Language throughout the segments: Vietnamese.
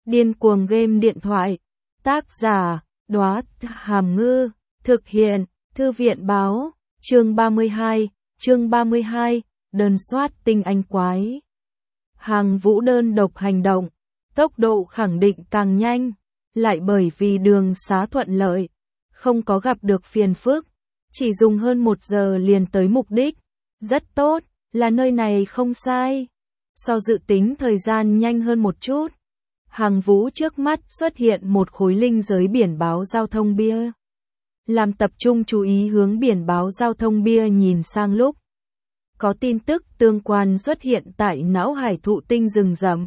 Điên cuồng game điện thoại. Tác giả, Đóa Hàm Ngư. Thực hiện, Thư viện báo. Chương 32, đơn soát tinh anh quái. Hàng Vũ đơn độc hành động, tốc độ khẳng định càng nhanh, lại bởi vì đường xá thuận lợi, không có gặp được phiền phức, chỉ dùng hơn 1 giờ liền tới mục đích. Rất tốt, là nơi này không sai. So dự tính thời gian nhanh hơn một chút. Hàng Vũ trước mắt xuất hiện một khối linh giới biển báo giao thông bia. Làm tập trung chú ý hướng biển báo giao thông bia nhìn sang lúc có tin tức tương quan xuất hiện tại não hải thụ tinh rừng rậm.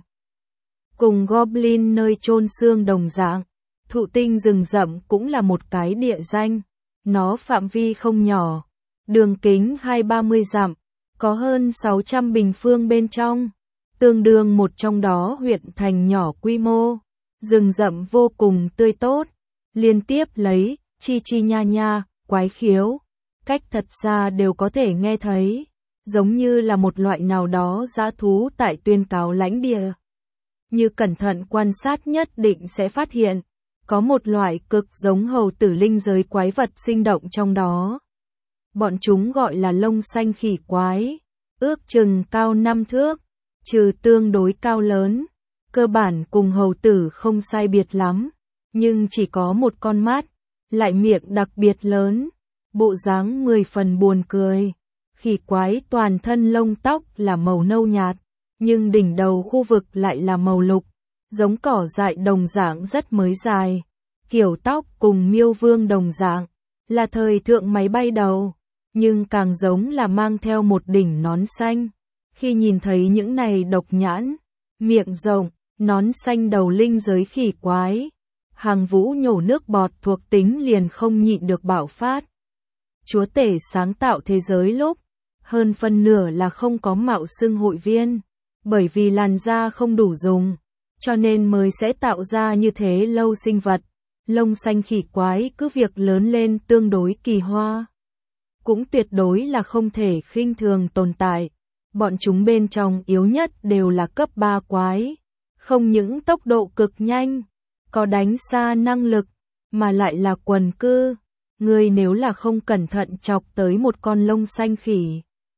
Cùng Goblin nơi chôn xương đồng dạng, thụ tinh rừng rậm cũng là một cái địa danh. Nó phạm vi không nhỏ, đường kính 20-30 dặm, có hơn 600 bình phương bên trong, tương đương một trong đó huyện thành nhỏ quy mô. Rừng rậm vô cùng tươi tốt, liên tiếp lấy chi chi nha nha, quái khiếu, cách thật xa đều có thể nghe thấy, giống như là một loại nào đó dã thú tại tuyên cáo lãnh địa. Như cẩn thận quan sát nhất định sẽ phát hiện, có một loại cực giống hầu tử linh giới quái vật sinh động trong đó. Bọn chúng gọi là lông xanh khỉ quái, ước chừng cao 5 thước, trừ tương đối cao lớn, cơ bản cùng hầu tử không sai biệt lắm, nhưng chỉ có một con mắt, lại miệng đặc biệt lớn, bộ dáng 10 phần buồn cười. Khỉ quái toàn thân lông tóc là màu nâu nhạt, nhưng đỉnh đầu khu vực lại là màu lục, giống cỏ dại đồng dạng rất mới dài. Kiểu tóc cùng miêu vương đồng dạng, là thời thượng máy bay đầu, nhưng càng giống là mang theo một đỉnh nón xanh. Khi nhìn thấy những này độc nhãn, miệng rộng, nón xanh đầu linh giới khỉ quái, Hàng Vũ nhổ nước bọt thuộc tính liền không nhịn được bạo phát. Chúa tể sáng tạo thế giới lúc, hơn phân nửa là không có mạo xưng hội viên, bởi vì làn da không đủ dùng, cho nên mới sẽ tạo ra như thế lâu sinh vật. Lông xanh khỉ quái cứ việc lớn lên tương đối kỳ hoa, cũng tuyệt đối là không thể khinh thường tồn tại. Bọn chúng bên trong yếu nhất đều là cấp 3 quái, không những tốc độ cực nhanh, có đánh xa năng lực, mà lại là quần cư. Người nếu là không cẩn thận chọc tới một con lông xanh khỉ,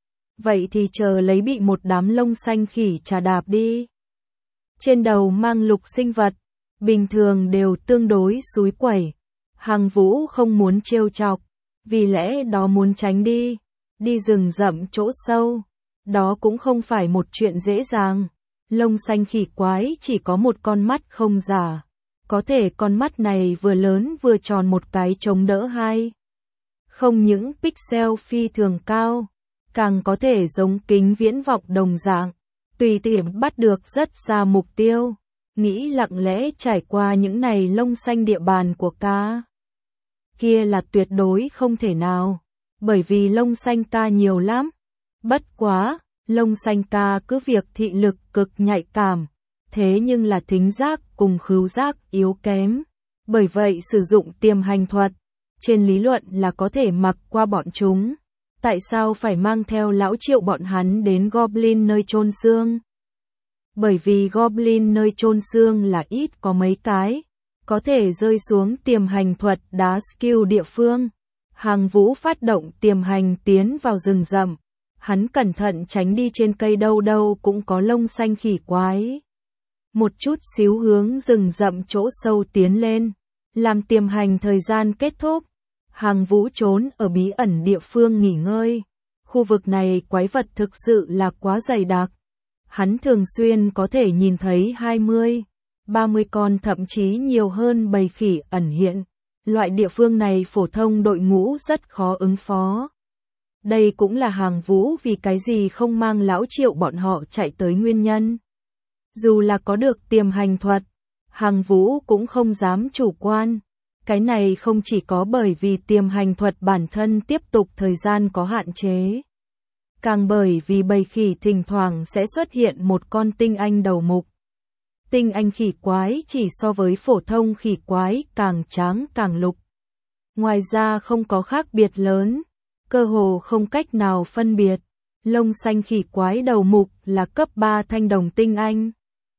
vậy thì chờ lấy bị một đám lông xanh khỉ chà đạp đi. Trên đầu mang lục sinh vật, bình thường đều tương đối xúi quẩy. Hàng Vũ không muốn trêu chọc, vì lẽ đó muốn tránh đi. Đi rừng rậm chỗ sâu, đó cũng không phải một chuyện dễ dàng. Lông xanh khỉ quái chỉ có một con mắt không giả, có thể con mắt này vừa lớn vừa tròn một cái chống đỡ hai. Không những pixel phi thường cao, càng có thể giống kính viễn vọng đồng dạng, tùy tiện bắt được rất xa mục tiêu. Nghĩ lặng lẽ trải qua những này lông xanh địa bàn của ca kia là tuyệt đối không thể nào, bởi vì lông xanh ca nhiều lắm. Bất quá, lông xanh ca cứ việc thị lực cực nhạy cảm, thế nhưng là thính giác cùng khứu giác yếu kém, bởi vậy sử dụng tiềm hành thuật, trên lý luận là có thể mặc qua bọn chúng. Tại sao phải mang theo lão Triệu bọn hắn đến Goblin nơi chôn xương? Bởi vì Goblin nơi chôn xương là ít có mấy cái, có thể rơi xuống tiềm hành thuật đá skill địa phương. Hàng Vũ phát động tiềm hành tiến vào rừng rậm, hắn cẩn thận tránh đi trên cây đâu đâu cũng có lông xanh khỉ quái. Một chút xíu hướng rừng rậm chỗ sâu tiến lên, làm tiềm hành thời gian kết thúc. Hàng Vũ trốn ở bí ẩn địa phương nghỉ ngơi. Khu vực này quái vật thực sự là quá dày đặc. Hắn thường xuyên có thể nhìn thấy 20, 30 con thậm chí nhiều hơn bầy khỉ ẩn hiện. Loại địa phương này phổ thông đội ngũ rất khó ứng phó. Đây cũng là Hàng Vũ vì cái gì không mang lão Triệu bọn họ chạy tới nguyên nhân. Dù là có được tiềm hành thuật, Hàng Vũ cũng không dám chủ quan. Cái này không chỉ có bởi vì tiềm hành thuật bản thân tiếp tục thời gian có hạn chế, càng bởi vì bầy khỉ thỉnh thoảng sẽ xuất hiện một con tinh anh đầu mục. Tinh anh khỉ quái chỉ so với phổ thông khỉ quái càng tráng càng lục. Ngoài ra không có khác biệt lớn, cơ hồ không cách nào phân biệt. Lông xanh khỉ quái đầu mục là cấp 3 thanh đồng tinh anh.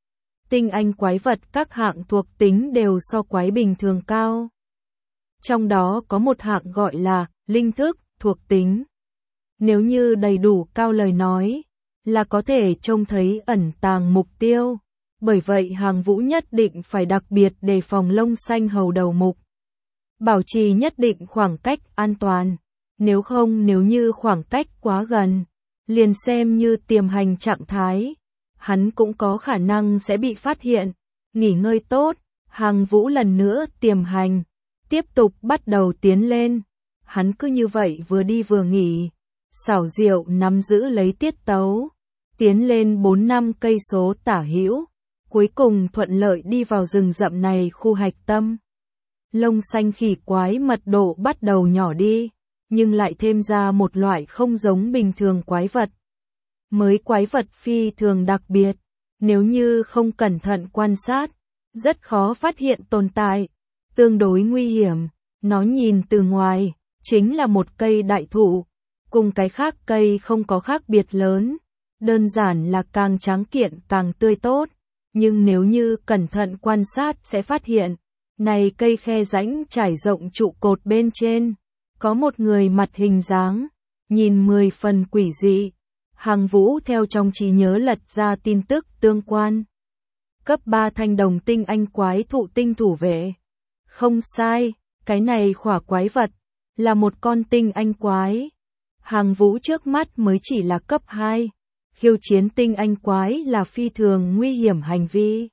Tinh anh quái vật các hạng thuộc tính đều so quái bình thường cao. Trong đó có một hạng gọi là linh thức thuộc tính. Nếu như đầy đủ cao lời nói, là có thể trông thấy ẩn tàng mục tiêu. Bởi vậy Hàng Vũ nhất định phải đặc biệt đề phòng lông xanh hầu đầu mục. Bảo trì nhất định khoảng cách an toàn. Nếu không, nếu như khoảng cách quá gần, liền xem như tiềm hành trạng thái, hắn cũng có khả năng sẽ bị phát hiện. Nghỉ ngơi tốt, Hàng Vũ lần nữa tiềm hành, tiếp tục bắt đầu tiến lên. Hắn cứ như vậy vừa đi vừa nghỉ, xảo diệu nắm giữ lấy tiết tấu, tiến lên 4-5 cây số tả hữu, cuối cùng thuận lợi đi vào rừng rậm này khu hạch tâm. Lông xanh khỉ quái mật độ bắt đầu nhỏ đi, nhưng lại thêm ra một loại không giống bình thường quái vật. Mới quái vật phi thường đặc biệt, nếu như không cẩn thận quan sát, rất khó phát hiện tồn tại, tương đối nguy hiểm. Nó nhìn từ ngoài, chính là một cây đại thụ, cùng cái khác cây không có khác biệt lớn, đơn giản là càng tráng kiện càng tươi tốt, nhưng nếu như cẩn thận quan sát sẽ phát hiện, này cây khe rãnh trải rộng trụ cột bên trên, có một người mặt hình dáng, nhìn 10 phần quỷ dị. Hàng Vũ theo trong trí nhớ lật ra tin tức tương quan. Cấp 3 thanh đồng tinh anh quái thụ tinh thủ vệ. Không sai, cái này khỏa quái vật, là một con tinh anh quái. Hàng Vũ trước mắt mới chỉ là cấp 2, khiêu chiến tinh anh quái là phi thường nguy hiểm hành vi.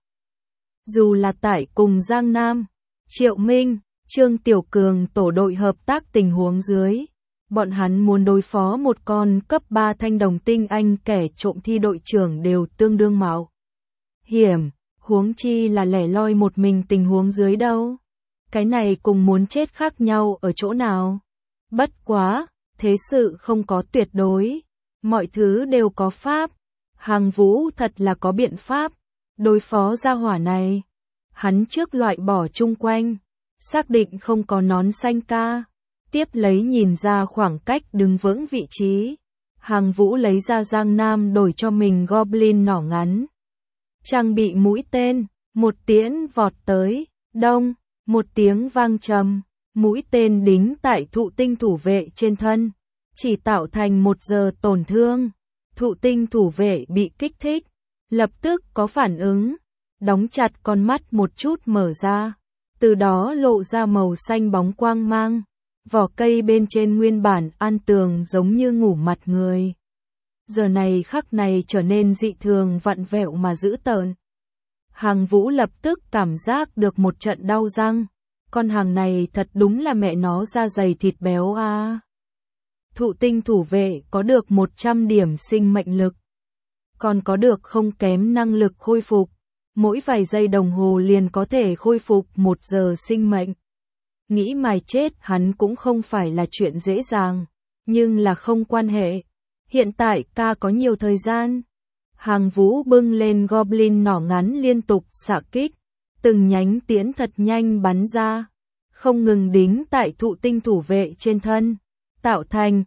Dù là tại cùng Giang Nam, Triệu Minh, Trương Tiểu Cường tổ đội hợp tác tình huống dưới, bọn hắn muốn đối phó một con cấp 3 thanh đồng tinh anh kẻ trộm thi đội trưởng đều tương đương mạo hiểm, huống chi là lẻ loi một mình tình huống dưới đâu. Cái này cùng muốn chết khác nhau ở chỗ nào? Bất quá, thế sự không có tuyệt đối, mọi thứ đều có pháp. Hàng Vũ thật là có biện pháp đối phó gia hỏa này. Hắn trước loại bỏ chung quanh, xác định không có nón xanh ca, tiếp lấy nhìn ra khoảng cách đứng vững vị trí. Hàng Vũ lấy ra Giang Nam đổi cho mình Goblin nỏ ngắn, trang bị mũi tên, một tiễn vọt tới, đông, một tiếng vang trầm, mũi tên đính tại thụ tinh thủ vệ trên thân, chỉ tạo thành 1 giờ tổn thương. Thụ tinh thủ vệ bị kích thích, lập tức có phản ứng, đóng chặt con mắt một chút mở ra, từ đó lộ ra màu xanh bóng quang mang, vỏ cây bên trên nguyên bản an tường giống như ngủ mặt người. Giờ này khắc này trở nên dị thường vặn vẹo mà dữ tợn. Hàng Vũ lập tức cảm giác được một trận đau răng, con hàng này thật đúng là mẹ nó da dày thịt béo a. Thụ tinh thủ vệ có được 100 điểm sinh mệnh lực, còn có được không kém năng lực khôi phục, mỗi vài giây đồng hồ liền có thể khôi phục 1 giờ sinh mệnh. Nghĩ mài chết hắn cũng không phải là chuyện dễ dàng, nhưng là không quan hệ. Hiện tại ca có nhiều thời gian. Hàng Vũ bưng lên Goblin nỏ ngắn liên tục xạ kích, từng nhánh tiễn thật nhanh bắn ra, không ngừng đính tại thụ tinh thủ vệ trên thân, tạo thành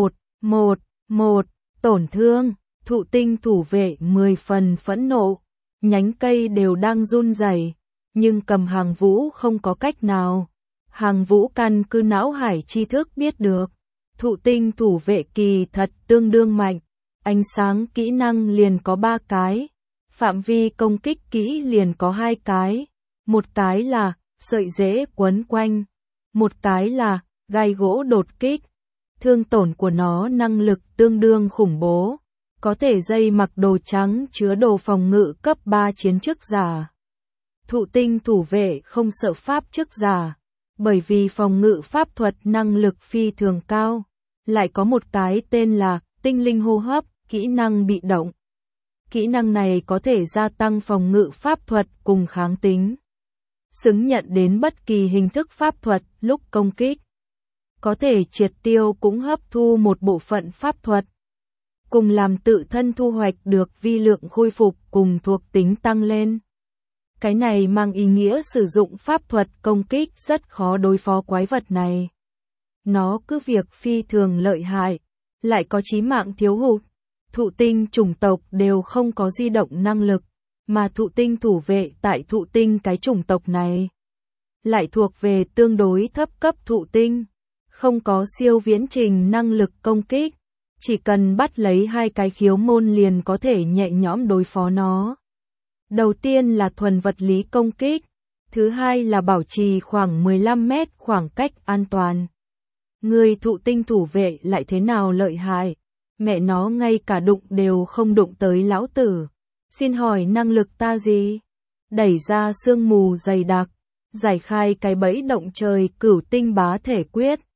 1 tổn thương. Thụ tinh thủ vệ 10 phần phẫn nộ, nhánh cây đều đang run rẩy, nhưng cầm Hàng Vũ không có cách nào. Hàng Vũ căn cứ não hải tri thức biết được, thụ tinh thủ vệ kỳ thật tương đương mạnh, ánh sáng kỹ năng liền có 3 cái, phạm vi công kích kỹ liền có 2 cái, một cái là sợi rễ quấn quanh, một cái là gai gỗ đột kích. Thương tổn của nó năng lực tương đương khủng bố, có thể dây mặc đồ trắng chứa đồ phòng ngự cấp 3 chiến chức giả. Thụ tinh thủ vệ không sợ pháp chức giả, bởi vì phòng ngự pháp thuật năng lực phi thường cao, lại có một cái tên là tinh linh hô hấp, kỹ năng bị động. Kỹ năng này có thể gia tăng phòng ngự pháp thuật cùng kháng tính, xứng nhận đến bất kỳ hình thức pháp thuật lúc công kích. Có thể triệt tiêu cũng hấp thu một bộ phận pháp thuật, cùng làm tự thân thu hoạch được vi lượng khôi phục cùng thuộc tính tăng lên. Cái này mang ý nghĩa sử dụng pháp thuật công kích rất khó đối phó quái vật này. Nó cứ việc phi thường lợi hại, lại có chí mạng thiếu hụt. Thụ tinh chủng tộc đều không có di động năng lực, Mà thụ tinh thủ vệ tại thụ tinh cái chủng tộc này lại thuộc về tương đối thấp cấp thụ tinh, không có siêu viễn trình năng lực công kích, chỉ cần bắt lấy hai cái khiếu môn liền có thể nhẹ nhõm đối phó nó. Đầu tiên là thuần vật lý công kích, thứ hai là bảo trì khoảng 15 mét khoảng cách an toàn. Người thụ tinh thủ vệ lại thế nào lợi hại, mẹ nó ngay cả đụng đều không đụng tới lão tử. Xin hỏi năng lực ta gì? Đẩy ra sương mù dày đặc, giải khai cái bẫy động trời cửu tinh bá thể quyết.